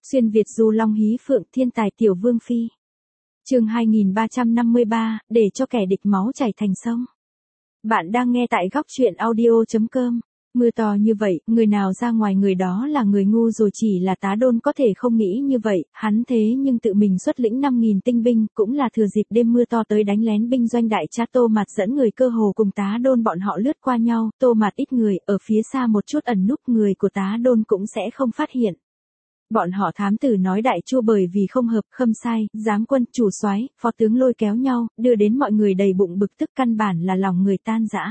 Xuyên Việt du long hí phượng thiên tài tiểu vương phi. Chương 2353, để cho kẻ địch máu chảy thành sông. Bạn đang nghe tại góc truyện audio.com. Mưa to như vậy, người nào ra ngoài người đó là người ngu rồi, chỉ là Tá Đôn có thể không nghĩ như vậy, hắn thế nhưng tự mình xuất lĩnh 5.000 tinh binh, cũng là thừa dịp đêm mưa to tới đánh lén binh doanh đại trác. Tô Mạt dẫn người cơ hồ cùng Tá Đôn bọn họ lướt qua nhau, Tô Mạt ít người, ở phía xa một chút ẩn núp, người của Tá Đôn cũng sẽ không phát hiện. Bọn họ thám tử nói Đại Chu bởi vì không hợp, Khâm Sai, giám quân, chủ soái, phó tướng lôi kéo nhau, đưa đến mọi người đầy bụng bực tức, căn bản là lòng người tan rã.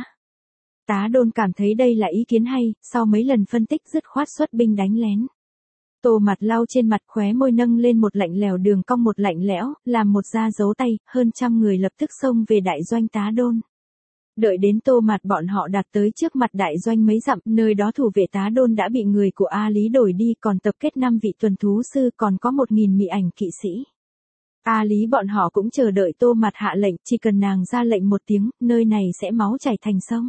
Tá Đôn cảm thấy đây là ý kiến hay, sau mấy lần phân tích dứt khoát xuất binh đánh lén. Tô Mạt lau trên mặt, khóe môi nâng lên một lạnh lèo đường cong, một lạnh lẽo, làm một da dấu tay, hơn 100 người lập tức xông về đại doanh Tá Đôn. Đợi đến Tô Mạt bọn họ đạt tới trước mặt đại doanh mấy dặm, nơi đó thủ vệ Tá Đôn đã bị người của A Lý đuổi đi, còn tập kết 5 vị tuần thú sư, còn có 1.000 mị ảnh kỵ sĩ. A Lý bọn họ cũng chờ đợi Tô Mạt hạ lệnh, chỉ cần nàng ra lệnh một tiếng, nơi này sẽ máu chảy thành sông.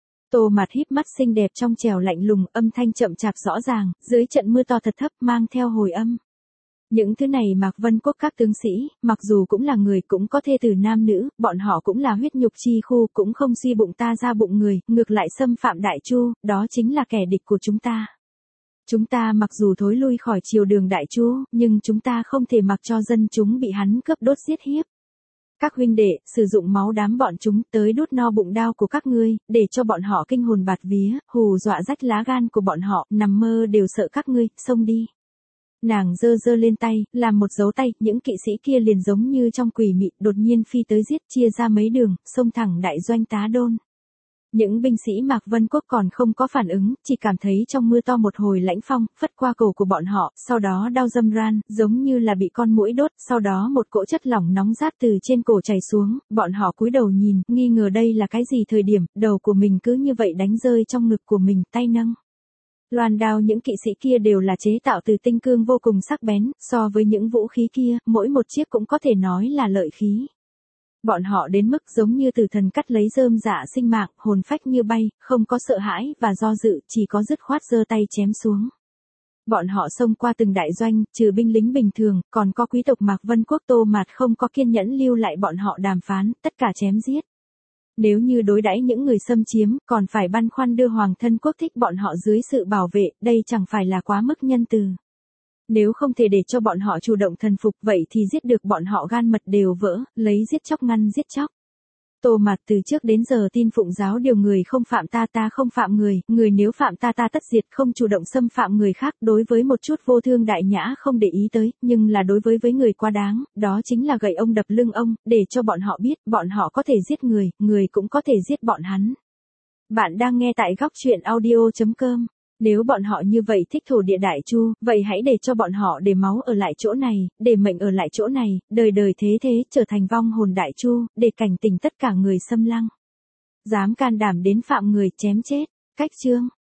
Tô Mạt híp mắt xinh đẹp trong trẻo lạnh lùng, âm thanh chậm chạp rõ ràng, dưới trận mưa to thật thấp mang theo hồi âm. Những thứ này Mạc Vân Quốc các tướng sĩ, mặc dù cũng là người, cũng có thê tử nam nữ, bọn họ cũng là huyết nhục chi khu, cũng không suy bụng ta ra bụng người, ngược lại xâm phạm Đại Chu, đó chính là kẻ địch của chúng ta. Chúng ta mặc dù thối lui khỏi triều đường Đại Chu, nhưng chúng ta không thể mặc cho dân chúng bị hắn cướp đốt giết hiếp. Các huynh đệ, sử dụng máu đám bọn chúng tới đút no bụng đao của các ngươi, để cho bọn họ kinh hồn bạt vía, hù dọa rách lá gan của bọn họ, nằm mơ đều sợ các ngươi, xông đi. Nàng giơ giơ lên tay, làm một dấu tay, những kỵ sĩ kia liền giống như trong quỷ mị, đột nhiên phi tới giết, chia ra mấy đường, xông thẳng đại doanh Tá Đôn. Những binh sĩ Mạc Vân Quốc còn không có phản ứng, chỉ cảm thấy trong mưa to một hồi lãnh phong, phất qua cổ của bọn họ, sau đó đau râm ran, giống như là bị con muỗi đốt, sau đó một cỗ chất lỏng nóng rát từ trên cổ chảy xuống, bọn họ cúi đầu nhìn, nghi ngờ đây là cái gì thời điểm, đầu của mình cứ như vậy đánh rơi trong ngực của mình, tay nâng. Loan đao những kỵ sĩ kia đều là chế tạo từ tinh cương vô cùng sắc bén, so với những vũ khí kia, mỗi một chiếc cũng có thể nói là lợi khí. Bọn họ đến mức giống như tử thần cắt lấy rơm rạ sinh mạng, hồn phách như bay, không có sợ hãi và do dự, chỉ có dứt khoát giơ tay chém xuống. Bọn họ xông qua từng đại doanh, trừ binh lính bình thường, còn có quý tộc Mạc Vân Quốc. Tô Mạt không có kiên nhẫn lưu lại bọn họ đàm phán, tất cả chém giết. Nếu như đối đãi những người xâm chiếm, còn phải băn khoăn đưa hoàng thân quốc thích bọn họ dưới sự bảo vệ, đây chẳng phải là quá mức nhân từ. Nếu không thể để cho bọn họ chủ động thần phục, vậy thì giết được bọn họ gan mật đều vỡ, lấy giết chóc ngăn giết chóc. Tô Mạt từ trước đến giờ tin phụng giáo điều người không phạm ta, ta không phạm người, người nếu phạm ta, ta tất diệt, không chủ động xâm phạm người khác. Đối với một chút vô thương đại nhã không để ý tới, nhưng là đối với người quá đáng, đó chính là gậy ông đập lưng ông, để cho bọn họ biết, bọn họ có thể giết người, người cũng có thể giết bọn hắn. Bạn đang nghe tại góc truyện audio.com. Nếu bọn họ như vậy thích thổ địa Đại Chu, vậy hãy để cho bọn họ để máu ở lại chỗ này, để mệnh ở lại chỗ này, đời đời thế thế trở thành vong hồn Đại Chu, để cảnh tỉnh tất cả người xâm lăng. Dám can đảm đến phạm người, chém chết. Cách chương.